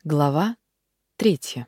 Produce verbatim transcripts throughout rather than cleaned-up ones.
Глава третья.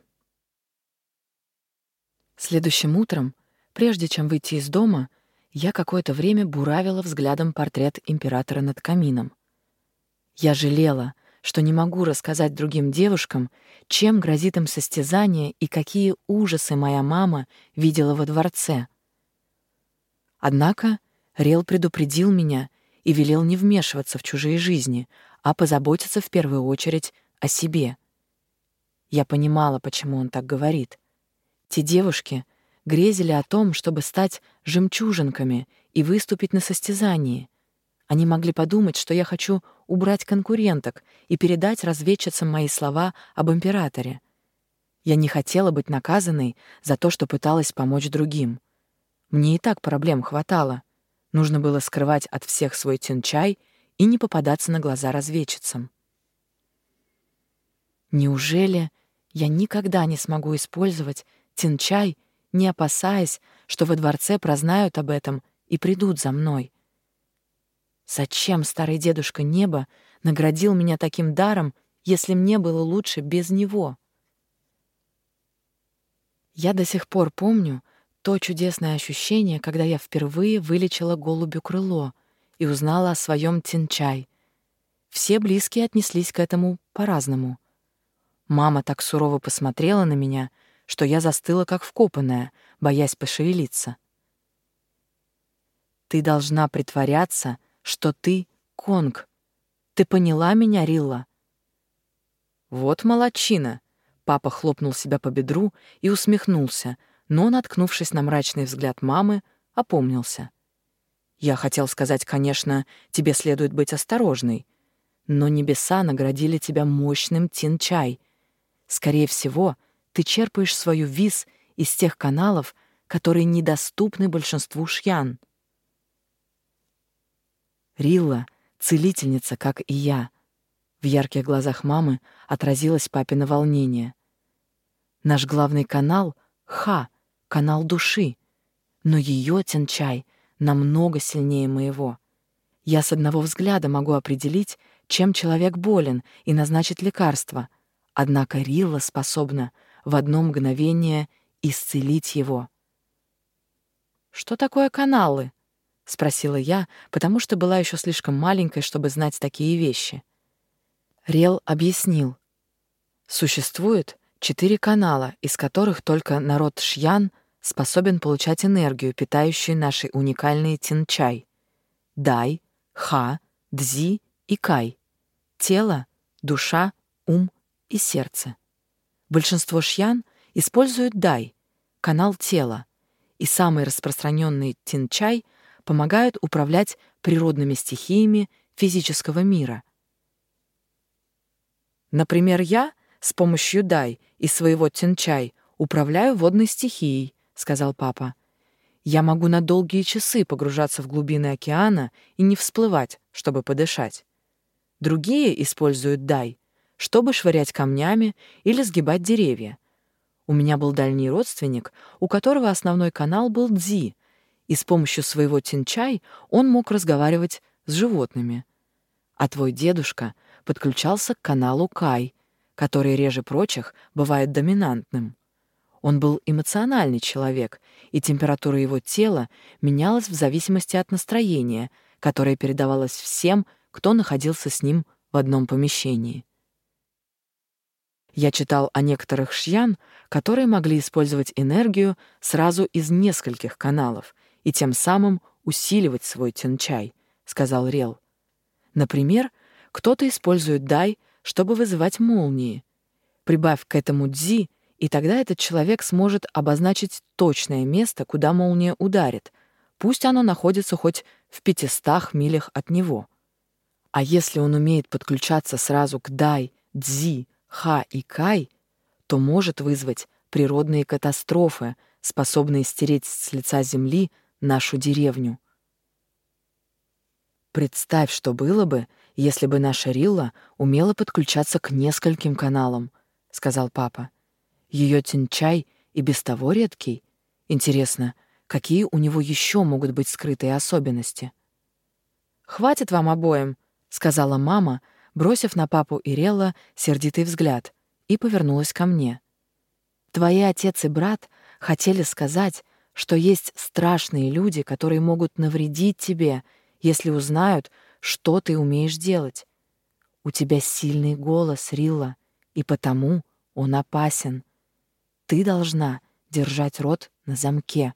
Следующим утром, прежде чем выйти из дома, я какое-то время буравила взглядом портрет императора над камином. Я жалела, что не могу рассказать другим девушкам, чем грозит им состязание и какие ужасы моя мама видела во дворце. Однако Рел предупредил меня и велел не вмешиваться в чужие жизни, а позаботиться в первую очередь о себе. Я понимала, почему он так говорит. Те девушки грезили о том, чтобы стать жемчужинками и выступить на состязании. Они могли подумать, что я хочу убрать конкуренток и передать разведчицам мои слова об императоре. Я не хотела быть наказанной за то, что пыталась помочь другим. Мне и так проблем хватало. Нужно было скрывать от всех свой тянчай и не попадаться на глаза разведчицам. Неужели я никогда не смогу использовать тянчай, не опасаясь, что во дворце прознают об этом и придут за мной? Зачем старый дедушка Неба наградил меня таким даром, если мне было лучше без него? Я до сих пор помню то чудесное ощущение, когда я впервые вылечила голубю крыло и узнала о своем тянчай. Все близкие отнеслись к этому по-разному. Мама так сурово посмотрела на меня, что я застыла как вкопанная, боясь пошевелиться. «Ты должна притворяться, что ты Конг. Ты поняла меня, Рилла?» «Вот молодчина!» — папа хлопнул себя по бедру и усмехнулся, но, наткнувшись на мрачный взгляд мамы, опомнился. «Я хотел сказать, конечно, тебе следует быть осторожной, но небеса наградили тебя мощным тянчай. Скорее всего, ты черпаешь свою вис из тех каналов, которые недоступны большинству шьян». Рилла — целительница, как и я. В ярких глазах мамы отразилось папино волнение. Наш главный канал — Ха, канал души, но ее тянчай намного сильнее моего. Я с одного взгляда могу определить, чем человек болен, и назначить лекарство. Однако Рилла способна в одно мгновение исцелить его. «Что такое каналы?» — спросила я, потому что была еще слишком маленькой, чтобы знать такие вещи. Рел объяснил. Существует четыре канала, из которых только народ Шьян способен получать энергию, питающую наши уникальные тянчай. Дай, Ха, Дзи и Кай. Тело, душа, ум и сердце. Большинство шьян используют дай, канал тела, и самые распространенные тянчай помогают управлять природными стихиями физического мира. Например, я с помощью дай и своего тянчай управляю водной стихией, сказал папа. Я могу на долгие часы погружаться в глубины океана и не всплывать, чтобы подышать. Другие используют дай, чтобы швырять камнями или сгибать деревья. У меня был дальний родственник, у которого основной канал был дзи, и с помощью своего тянчай он мог разговаривать с животными. А твой дедушка подключался к каналу кай, который реже прочих бывает доминантным. Он был эмоциональный человек, и температура его тела менялась в зависимости от настроения, которое передавалось всем, кто находился с ним в одном помещении. Я читал о некоторых шьян, которые могли использовать энергию сразу из нескольких каналов и тем самым усиливать свой тянчай, сказал Рел. Например, кто-то использует дай, чтобы вызывать молнии. Прибавь к этому дзи, и тогда этот человек сможет обозначить точное место, куда молния ударит, пусть оно находится хоть в пятистах милях от него. А если он умеет подключаться сразу к дай, дзи, ха и кай, то может вызвать природные катастрофы, способные стереть с лица земли нашу деревню. Представь, что было бы, если бы наша Рилла умела подключаться к нескольким каналам, сказал папа. Ее тянчай и без того редкий. Интересно, какие у него еще могут быть скрытые особенности? «Хватит вам обоим», — сказала мама, бросив на папу и Релла сердитый взгляд, и повернулась ко мне. «Твои отец и брат хотели сказать, что есть страшные люди, которые могут навредить тебе, если узнают, что ты умеешь делать. У тебя сильный голос, Рилла, и потому он опасен. Ты должна держать рот на замке».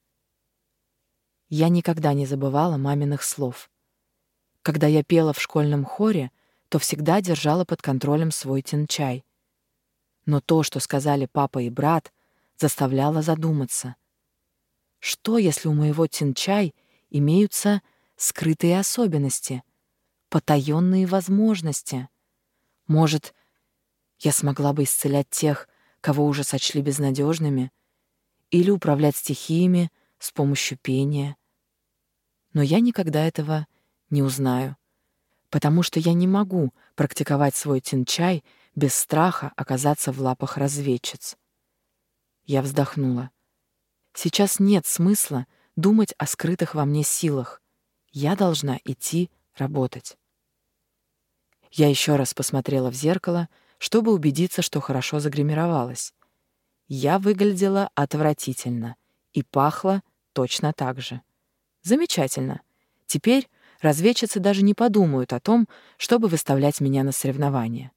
Я никогда не забывала маминых слов. Когда я пела в школьном хоре, то всегда держала под контролем свой тинчай. Но то, что сказали папа и брат, заставляло задуматься. Что, если у моего тинчай имеются скрытые особенности, потаённые возможности? Может, я смогла бы исцелять тех, кого уже сочли безнадежными, или управлять стихиями с помощью пения? Но я никогда этого не узнаю, потому что я не могу практиковать свой тинчай без страха оказаться в лапах разведчиц. Я вздохнула. Сейчас нет смысла думать о скрытых во мне силах. Я должна идти работать. Я еще раз посмотрела в зеркало, чтобы убедиться, что хорошо загримировалась. Я выглядела отвратительно и пахла точно так же. Замечательно. Теперь разведчицы даже не подумают о том, чтобы выставлять меня на соревнования.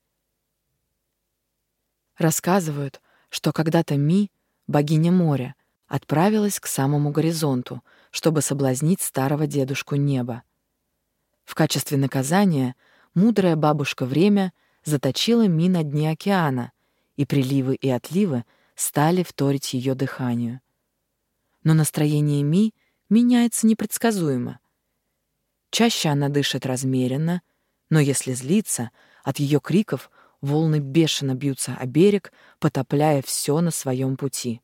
Рассказывают, что когда-то Ми, богиня моря, отправилась к самому горизонту, чтобы соблазнить старого дедушку неба. В качестве наказания мудрая бабушка Время заточила Ми на дне океана, и приливы и отливы стали вторить ее дыханию. Но настроение Ми меняется непредсказуемо. Чаще она дышит размеренно, но если злится, от ее криков волны бешено бьются о берег, потопляя все на своем пути.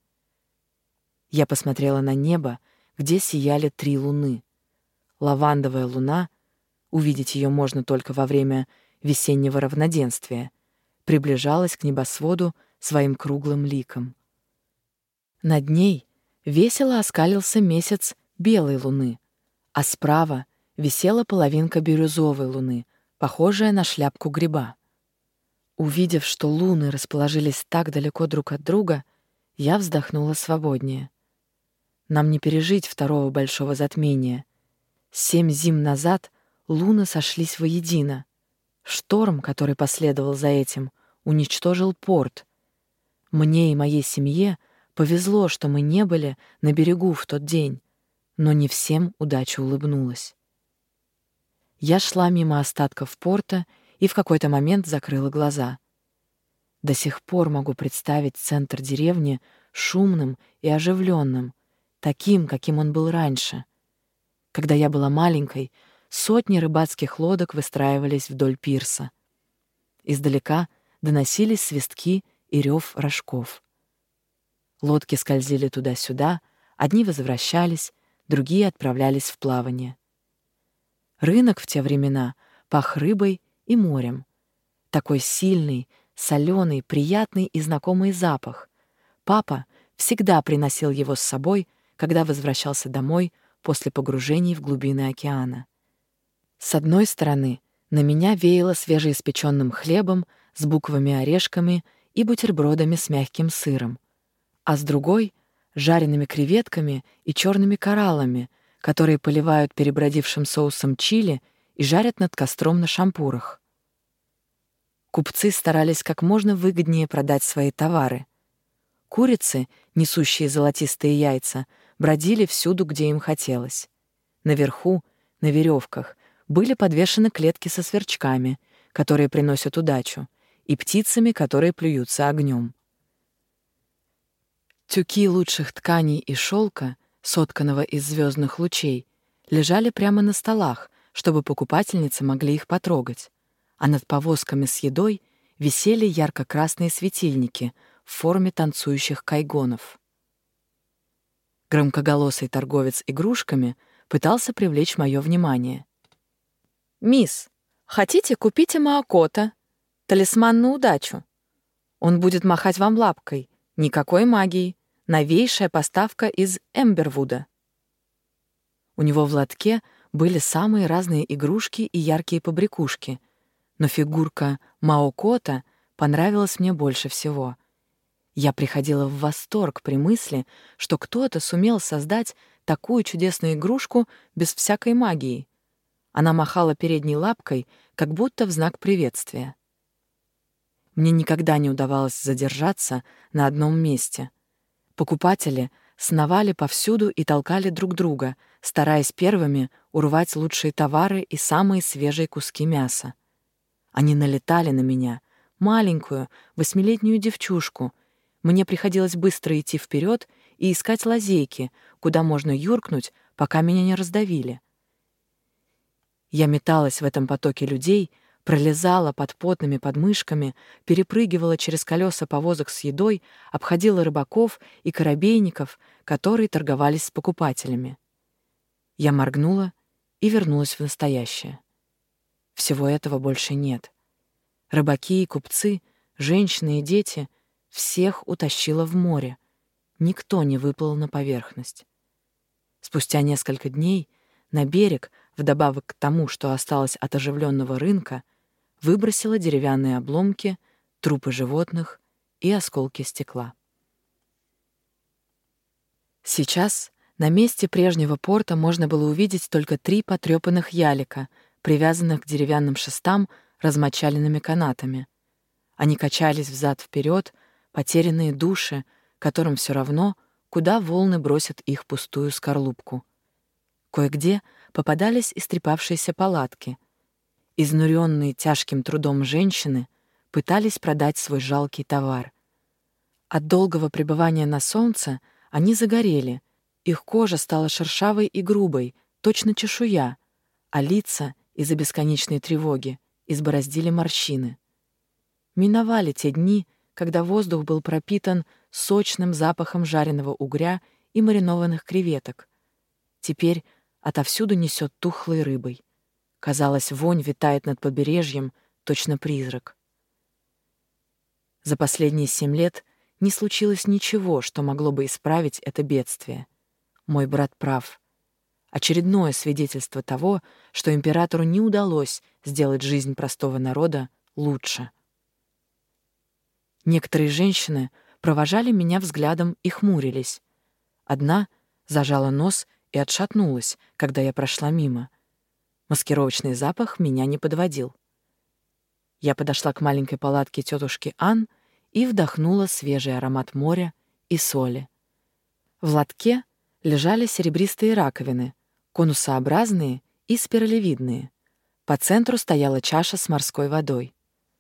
Я посмотрела на небо, где сияли три луны. Лавандовая луна, увидеть ее можно только во время весеннего равноденствия, приближалась к небосводу своим круглым ликом. Над ней весело оскалился месяц белой луны, а справа висела половинка бирюзовой луны, похожая на шляпку гриба. Увидев, что луны расположились так далеко друг от друга, я вздохнула свободнее. Нам не пережить второго большого затмения. Семь зим назад луны сошлись воедино. Шторм, который последовал за этим, уничтожил порт. Мне и моей семье повезло, что мы не были на берегу в тот день, но не всем удача улыбнулась. Я шла мимо остатков порта и в какой-то момент закрыла глаза. До сих пор могу представить центр деревни шумным и оживленным, таким, каким он был раньше. Когда я была маленькой, сотни рыбацких лодок выстраивались вдоль пирса. Издалека доносились свистки и рев рожков. Лодки скользили туда-сюда, одни возвращались, другие отправлялись в плавание. Рынок в те времена пах рыбой и морем. Такой сильный, соленый, приятный и знакомый запах. Папа всегда приносил его с собой, когда возвращался домой после погружений в глубины океана. С одной стороны, на меня веяло свежеиспеченным хлебом с буковыми-орешками и бутербродами с мягким сыром, а с другой — жареными креветками и черными кораллами, которые поливают перебродившим соусом чили и жарят над костром на шампурах. Купцы старались как можно выгоднее продать свои товары. Курицы, несущие золотистые яйца, бродили всюду, где им хотелось. Наверху, на веревках, были подвешены клетки со сверчками, которые приносят удачу, и птицами, которые плюются огнем. Тюки лучших тканей и шелка, сотканного из звездных лучей, лежали прямо на столах, чтобы покупательницы могли их потрогать, а над повозками с едой висели ярко-красные светильники в форме танцующих кайгонов. Громкоголосый торговец игрушками пытался привлечь мое внимание. «Мисс, хотите, купите Маокота, талисман на удачу? Он будет махать вам лапкой, никакой магии, новейшая поставка из Эмбервуда». У него в лотке были самые разные игрушки и яркие побрякушки, но фигурка Маокота понравилось мне больше всего. Я приходила в восторг при мысли, что кто-то сумел создать такую чудесную игрушку без всякой магии. Она махала передней лапкой, как будто в знак приветствия. Мне никогда не удавалось задержаться на одном месте. Покупатели сновали повсюду и толкали друг друга, стараясь первыми урвать лучшие товары и самые свежие куски мяса. Они налетали на меня, маленькую, восьмилетнюю девчушку. Мне приходилось быстро идти вперед и искать лазейки, куда можно юркнуть, пока меня не раздавили. Я металась в этом потоке людей, пролезала под потными подмышками, перепрыгивала через колеса повозок с едой, обходила рыбаков и корабейников, которые торговались с покупателями. Я моргнула и вернулась в настоящее. Всего этого больше нет. Рыбаки и купцы, женщины и дети — всех утащило в море. Никто не выплыл на поверхность. Спустя несколько дней на берег, вдобавок к тому, что осталось от оживленного рынка, выбросило деревянные обломки, трупы животных и осколки стекла. Сейчас на месте прежнего порта можно было увидеть только три потрепанных ялика, привязанных к деревянным шестам размочаленными канатами. Они качались взад-вперед, потерянные души, которым все равно, куда волны бросят их пустую скорлупку. Кое-где попадались истрепавшиеся палатки. Изнуренные тяжким трудом женщины пытались продать свой жалкий товар. От долгого пребывания на солнце они загорели, их кожа стала шершавой и грубой, точно чешуя, а лица из-за бесконечной тревоги избороздили морщины. Миновали те дни, когда воздух был пропитан сочным запахом жареного угря и маринованных креветок. Теперь отовсюду несет тухлой рыбой. Казалось, вонь витает над побережьем, точно призрак. За последние семь лет не случилось ничего, что могло бы исправить это бедствие. Мой брат прав. Очередное свидетельство того, что императору не удалось сделать жизнь простого народа лучше. Некоторые женщины провожали меня взглядом и хмурились. Одна зажала нос и отшатнулась, когда я прошла мимо. Маскировочный запах меня не подводил. Я подошла к маленькой палатке тетушки Ан и вдохнула свежий аромат моря и соли. В лотке лежали серебристые раковины, конусообразные и спиралевидные. По центру стояла чаша с морской водой.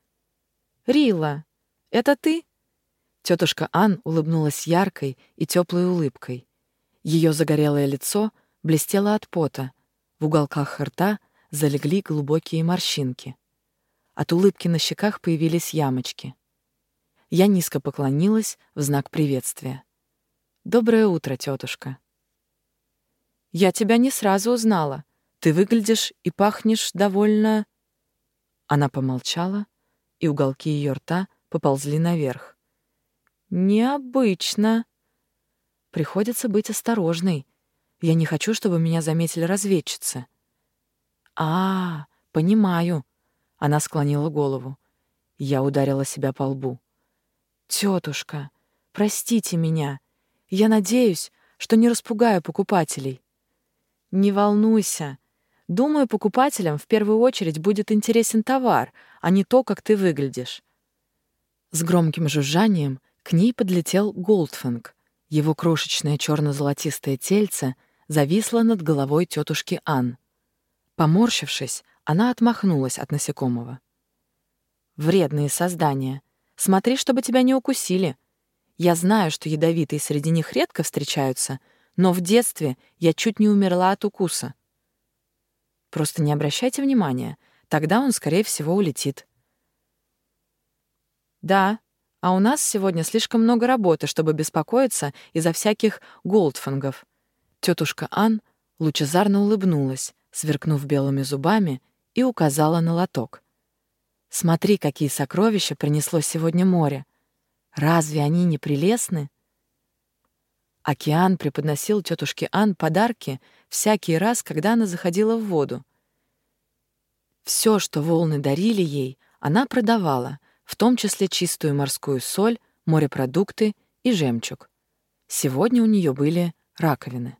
«Рила, это ты?» Тетушка Ан улыбнулась яркой и теплой улыбкой. Ее загорелое лицо блестело от пота, в уголках рта залегли глубокие морщинки. От улыбки на щеках появились ямочки. Я низко поклонилась в знак приветствия. «Доброе утро, тетушка». «Я тебя не сразу узнала. Ты выглядишь и пахнешь довольно...» Она помолчала, и уголки ее рта поползли наверх. «Необычно. Приходится быть осторожной. Я не хочу, чтобы меня заметили разведчицы». «А, понимаю». Она склонила голову. Я ударила себя по лбу. «Тетушка, простите меня. Я надеюсь, что не распугаю покупателей». «Не волнуйся. Думаю, покупателям в первую очередь будет интересен товар, а не то, как ты выглядишь». С громким жужжанием к ней подлетел Голдфинг. Его крошечное черно-золотистое тельце зависло над головой тетушки Ан. Поморщившись, она отмахнулась от насекомого. «Вредные создания. Смотри, чтобы тебя не укусили. Я знаю, что ядовитые среди них редко встречаются, но в детстве я чуть не умерла от укуса. Просто не обращайте внимания, тогда он, скорее всего, улетит». «Да, а у нас сегодня слишком много работы, чтобы беспокоиться из-за всяких голдфингов». Тетушка Ан лучезарно улыбнулась, сверкнув белыми зубами, и указала на лоток. «Смотри, какие сокровища принесло сегодня море. Разве они не прелестны?» Океан преподносил тетушке Ан подарки всякий раз, когда она заходила в воду. Все, что волны дарили ей, она продавала, в том числе чистую морскую соль, морепродукты и жемчуг. Сегодня у нее были раковины.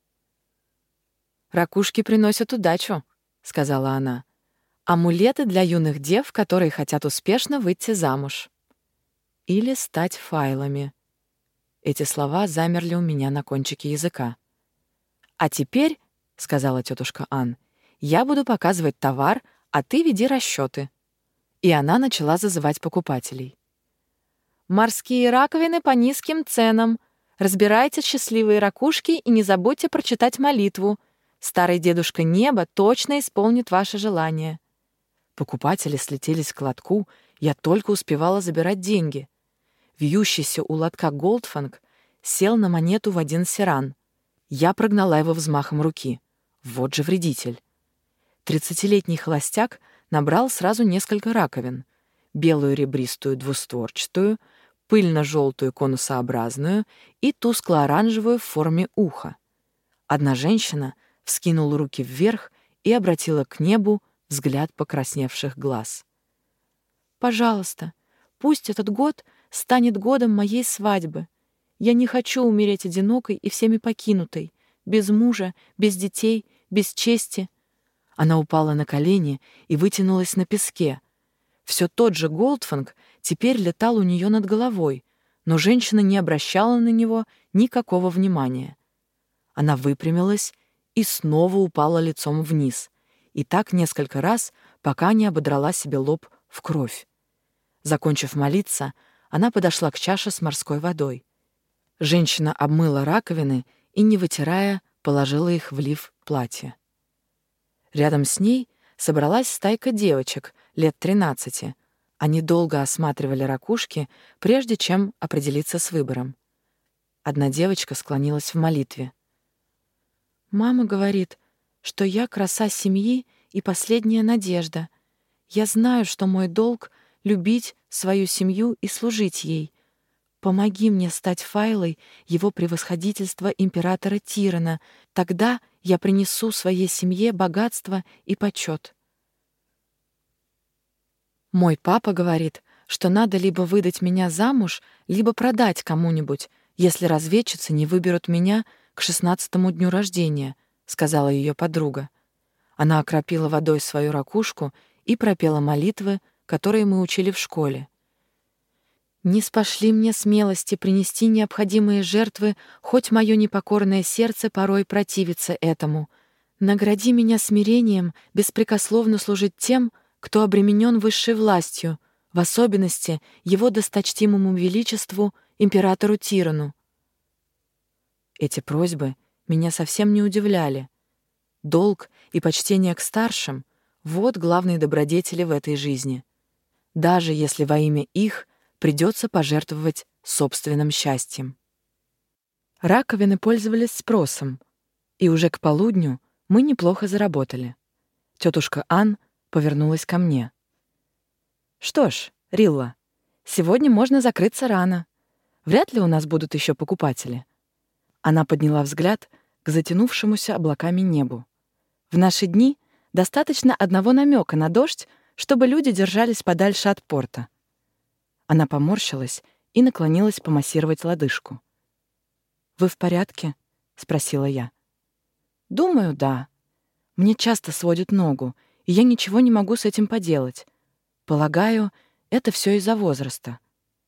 «Ракушки приносят удачу», — сказала она. «Амулеты для юных дев, которые хотят успешно выйти замуж. Или стать файлами». Эти слова замерли у меня на кончике языка. «А теперь, — сказала тетушка Ан, — я буду показывать товар, а ты веди расчеты». И она начала зазывать покупателей. «Морские раковины по низким ценам. Разбирайте счастливые ракушки и не забудьте прочитать молитву. Старый дедушка Неба точно исполнит ваше желание». Покупатели слетелись к лотку, я только успевала забирать деньги. Вьющийся у лотка Голдфанг сел на монету в один сиран. Я прогнала его взмахом руки. Вот же вредитель. Тридцатилетний холостяк набрал сразу несколько раковин. Белую ребристую двустворчатую, пыльно-желтую конусообразную и тускло-оранжевую в форме уха. Одна женщина вскинула руки вверх и обратила к небу взгляд покрасневших глаз. «Пожалуйста, пусть этот год станет годом моей свадьбы. Я не хочу умереть одинокой и всеми покинутой, без мужа, без детей, без чести». Она упала на колени и вытянулась на песке. Все тот же Голдфанг теперь летал у нее над головой, но женщина не обращала на него никакого внимания. Она выпрямилась и снова упала лицом вниз, и так несколько раз, пока не ободрала себе лоб в кровь. Закончив молиться, она подошла к чаше с морской водой. Женщина обмыла раковины и, не вытирая, положила их в лиф платья. Рядом с ней собралась стайка девочек лет тринадцати. Они долго осматривали ракушки, прежде чем определиться с выбором. Одна девочка склонилась в молитве. «Мама говорит, что я краса семьи и последняя надежда. Я знаю, что мой долг — любить свою семью и служить ей. Помоги мне стать файлой его превосходительства императора Тирана. Тогда я принесу своей семье богатство и почет». Мой папа говорит, что надо либо выдать меня замуж, либо продать кому-нибудь, если разведчицы не выберут меня к шестнадцатому дню рождения, — сказала ее подруга. Она окропила водой свою ракушку и пропела молитвы, которые мы учили в школе. «Не спошли мне смелости принести необходимые жертвы, хоть мое непокорное сердце порой противится этому. Награди меня смирением беспрекословно служить тем, кто обременен высшей властью, в особенности его досточтимому величеству, императору Тирану». Эти просьбы меня совсем не удивляли. Долг и почтение к старшим — вот главные добродетели в этой жизни. Даже если во имя их придется пожертвовать собственным счастьем. Раковины пользовались спросом, и уже к полудню мы неплохо заработали. Тетушка Ан повернулась ко мне. «Что ж, Рилла, сегодня можно закрыться рано. Вряд ли у нас будут еще покупатели». Она подняла взгляд к затянувшемуся облаками небу. «В наши дни достаточно одного намека на дождь, чтобы люди держались подальше от порта». Она поморщилась и наклонилась помассировать лодыжку. «Вы в порядке?» — спросила я. «Думаю, да. Мне часто сводит ногу, и я ничего не могу с этим поделать. Полагаю, это все из-за возраста.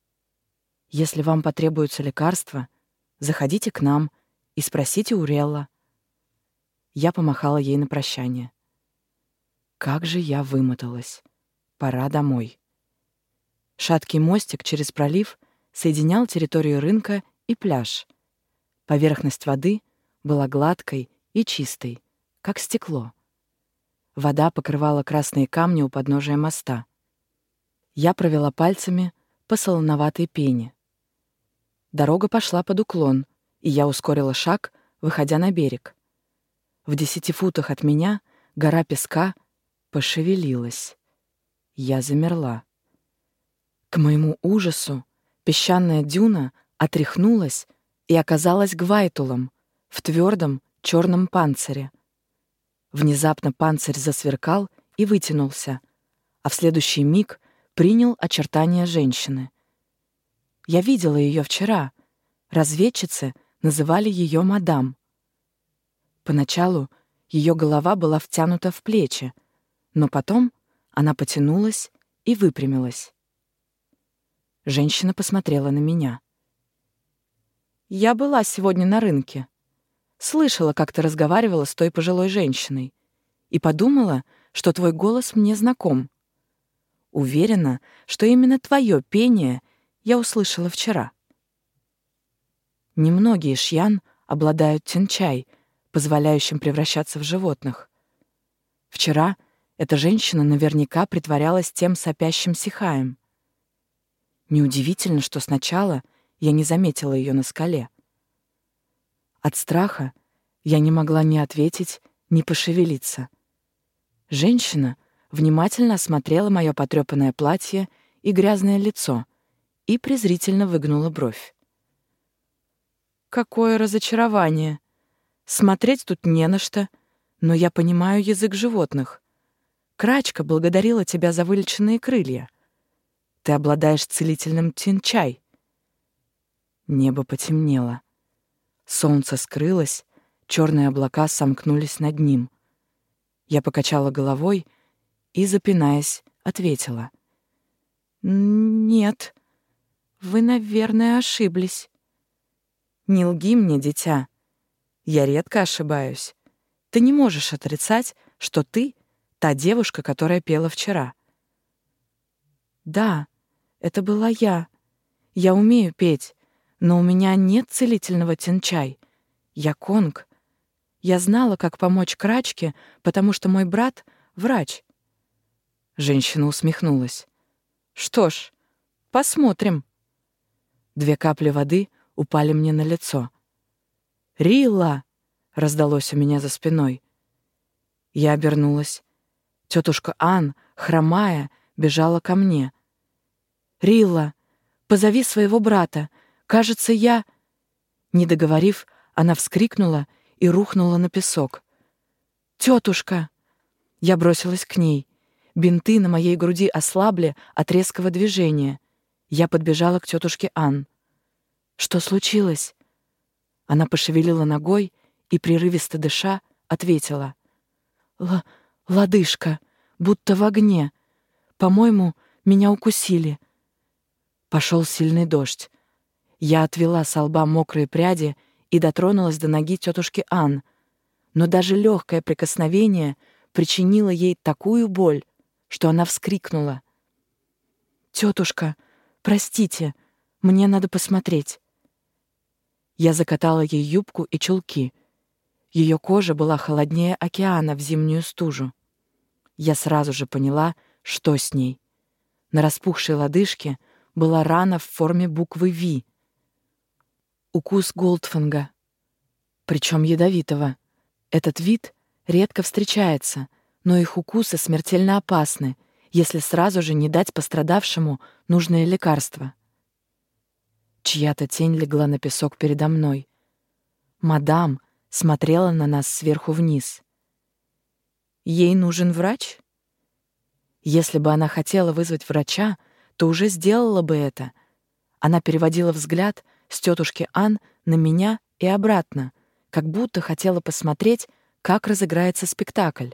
Если вам потребуются лекарства, заходите к нам и спросите у Релла». Я помахала ей на прощание. Как же я вымоталась. Пора домой. Шаткий мостик через пролив соединял территорию рынка и пляж. Поверхность воды была гладкой и чистой, как стекло. Вода покрывала красные камни у подножия моста. Я провела пальцами по солоноватой пене. Дорога пошла под уклон, и я ускорила шаг, выходя на берег. В десяти футах от меня гора песка пошевелилась. Я замерла. К моему ужасу песчаная дюна отряхнулась и оказалась гвайтулом в твердом черном панцире. Внезапно панцирь засверкал и вытянулся, а в следующий миг принял очертания женщины. Я видела ее вчера. Разведчицы называли ее мадам. Поначалу ее голова была втянута в плечи, но потом она потянулась и выпрямилась. Женщина посмотрела на меня. «Я была сегодня на рынке. Слышала, как ты разговаривала с той пожилой женщиной, и подумала, что твой голос мне знаком. Уверена, что именно твое пение я услышала вчера». Немногие шьян обладают тянчай, позволяющим превращаться в животных. Вчера эта женщина наверняка притворялась тем сопящим сихаем. Неудивительно, что сначала я не заметила ее на скале. От страха я не могла ни ответить, ни пошевелиться. Женщина внимательно осмотрела мое потрёпанное платье и грязное лицо и презрительно выгнула бровь. «Какое разочарование! Смотреть тут не на что, но я понимаю язык животных. Крачка благодарила тебя за вылеченные крылья. Ты обладаешь целительным тинчай». Небо потемнело. Солнце скрылось, черные облака сомкнулись над ним. Я покачала головой и, запинаясь, ответила. «Нет, вы, наверное, ошиблись». «Не лги мне, дитя. Я редко ошибаюсь. Ты не можешь отрицать, что ты — та девушка, которая пела вчера». «Да, это была я. Я умею петь, но у меня нет целительного тинчай. Я конг. Я знала, как помочь Крачке, потому что мой брат — врач». Женщина усмехнулась. «Что ж, посмотрим». Две капли воды упали мне на лицо. «Рилла!» — раздалось у меня за спиной. Я обернулась. Тетушка Ан, хромая, бежала ко мне. «Рилла, позови своего брата. Кажется, я...» Не договорив, она вскрикнула и рухнула на песок. «Тетушка!» Я бросилась к ней. Бинты на моей груди ослабли от резкого движения. Я подбежала к тетушке Ан. «Что случилось?» Она пошевелила ногой и, прерывисто дыша, ответила. «Л... лодыжка, будто в огне. По-моему, меня укусили». Пошел сильный дождь. Я отвела со лба мокрые пряди и дотронулась до ноги тетушки Ан, но даже легкое прикосновение причинило ей такую боль, что она вскрикнула. «Тетушка, простите, мне надо посмотреть». Я закатала ей юбку и чулки. Ее кожа была холоднее океана в зимнюю стужу. Я сразу же поняла, что с ней. На распухшей лодыжке была рана в форме буквы «Ви». Укус Голдфанга, причем ядовитого. Этот вид редко встречается, но их укусы смертельно опасны, если сразу же не дать пострадавшему нужное лекарство. Чья-то тень легла на песок передо мной. Мадам смотрела на нас сверху вниз. Ей нужен врач? Если бы она хотела вызвать врача, то уже сделала бы это. Она переводила взгляд с тетушки Ан на меня и обратно, как будто хотела посмотреть, как разыграется спектакль.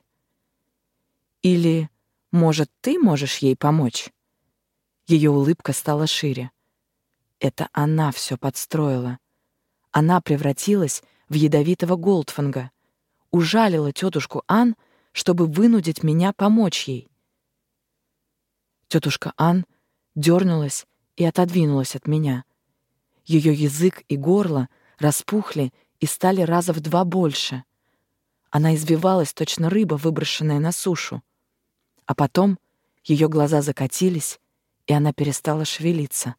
Или, может, ты можешь ей помочь? Ее улыбка стала шире. Это она все подстроила. Она превратилась в ядовитого Голдфанга, ужалила тетушку Ан, чтобы вынудить меня помочь ей. Тетушка Ан дернулась и отодвинулась от меня. Ее язык и горло распухли и стали раза в два больше. Она извивалась, точно рыба, выброшенная на сушу. А потом ее глаза закатились, и она перестала шевелиться.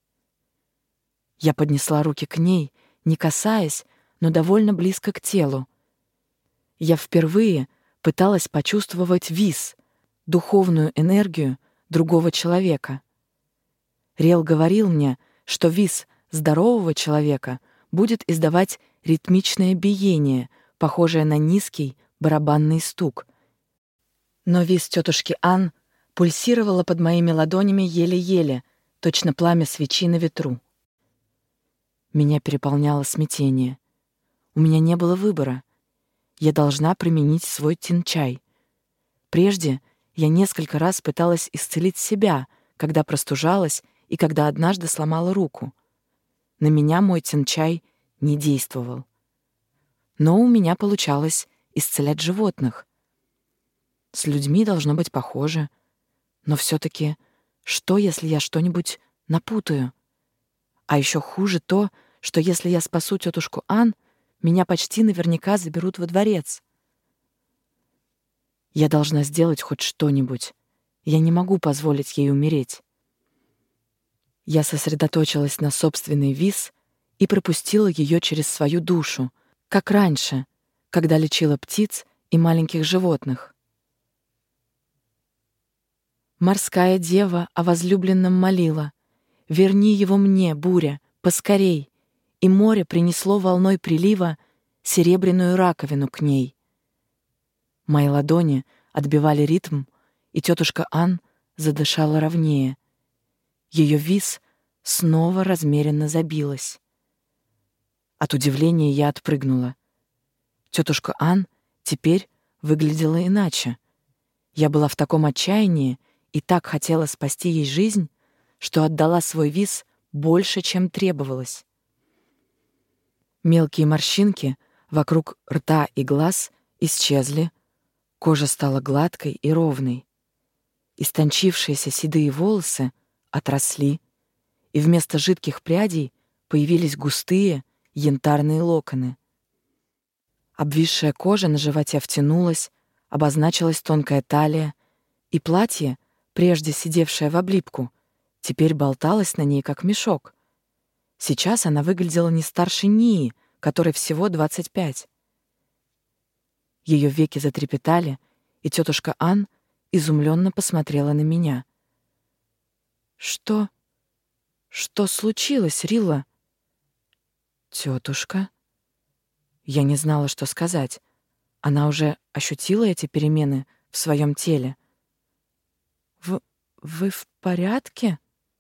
Я поднесла руки к ней, не касаясь, но довольно близко к телу. Я впервые пыталась почувствовать вис, духовную энергию другого человека. Рел говорил мне, что вис здорового человека будет издавать ритмичное биение, похожее на низкий барабанный стук. Но вис тетушки Ан пульсировало под моими ладонями еле-еле, точно пламя свечи на ветру. Меня переполняло смятение. У меня не было выбора. Я должна применить свой тинчай. Прежде я несколько раз пыталась исцелить себя, когда простужалась и когда однажды сломала руку. На меня мой тинчай не действовал. Но у меня получалось исцелять животных. С людьми должно быть похоже. Но все-таки, что, если я что-нибудь напутаю? А еще хуже то, что если я спасу тетушку Ан, меня почти наверняка заберут во дворец. Я должна сделать хоть что-нибудь. Я не могу позволить ей умереть. Я сосредоточилась на собственной виз и пропустила ее через свою душу, как раньше, когда лечила птиц и маленьких животных. Морская дева о возлюбленном молила: «Верни его мне, буря, поскорей!» И море принесло волной прилива серебряную раковину к ней. Мои ладони отбивали ритм, и тетушка Ан задышала ровнее. Ее виз снова размеренно забилась. От удивления я отпрыгнула. Тетушка Ан теперь выглядела иначе. Я была в таком отчаянии и так хотела спасти ей жизнь, что отдала свой виз больше, чем требовалось. Мелкие морщинки вокруг рта и глаз исчезли, кожа стала гладкой и ровной. Истончившиеся седые волосы отросли, и вместо жидких прядей появились густые янтарные локоны. Обвисшая кожа на животе втянулась, обозначилась тонкая талия, и платье, прежде сидевшее в облипку, теперь болталось на ней, как мешок. Сейчас она выглядела не старше Нии, которой всего двадцать пять. Ее веки затрепетали, и тетушка Ан изумленно посмотрела на меня. «Что? Что случилось, Рилла?» «Тетушка?» Я не знала, что сказать. Она уже ощутила эти перемены в своем теле. «В... Вы в порядке?»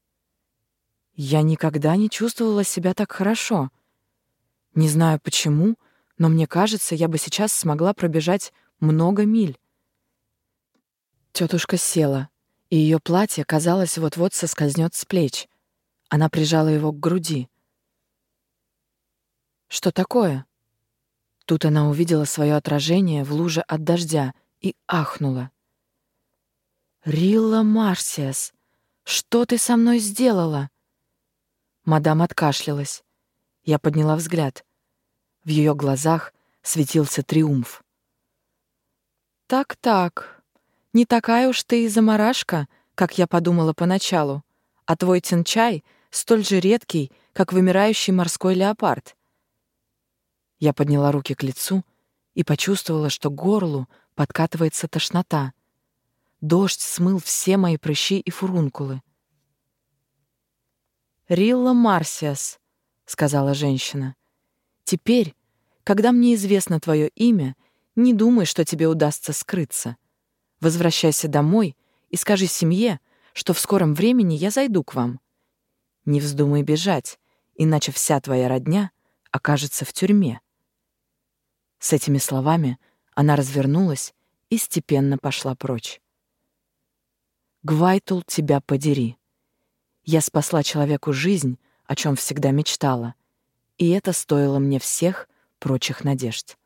Я никогда не чувствовала себя так хорошо. Не знаю почему, но мне кажется, я бы сейчас смогла пробежать много миль. Тетушка села, и ее платье, казалось, вот-вот соскользнет с плеч. Она прижала его к груди. «Что такое?» Тут она увидела свое отражение в луже от дождя и ахнула. «Рилла Марсиас, что ты со мной сделала?» Мадам откашлялась. Я подняла взгляд. В ее глазах светился триумф. «Так-так, не такая уж ты и заморашка, как я подумала поначалу, а твой тинчай столь же редкий, как вымирающий морской леопард». Я подняла руки к лицу и почувствовала, что к горлу подкатывается тошнота. Дождь смыл все мои прыщи и фурункулы. «Рилла Марсиас», — сказала женщина, — «теперь, когда мне известно твое имя, не думай, что тебе удастся скрыться. Возвращайся домой и скажи семье, что в скором времени я зайду к вам. Не вздумай бежать, иначе вся твоя родня окажется в тюрьме». С этими словами она развернулась и степенно пошла прочь. «Гвайтул, тебя подери. Я спасла человеку жизнь, о чем всегда мечтала, и это стоило мне всех прочих надежд».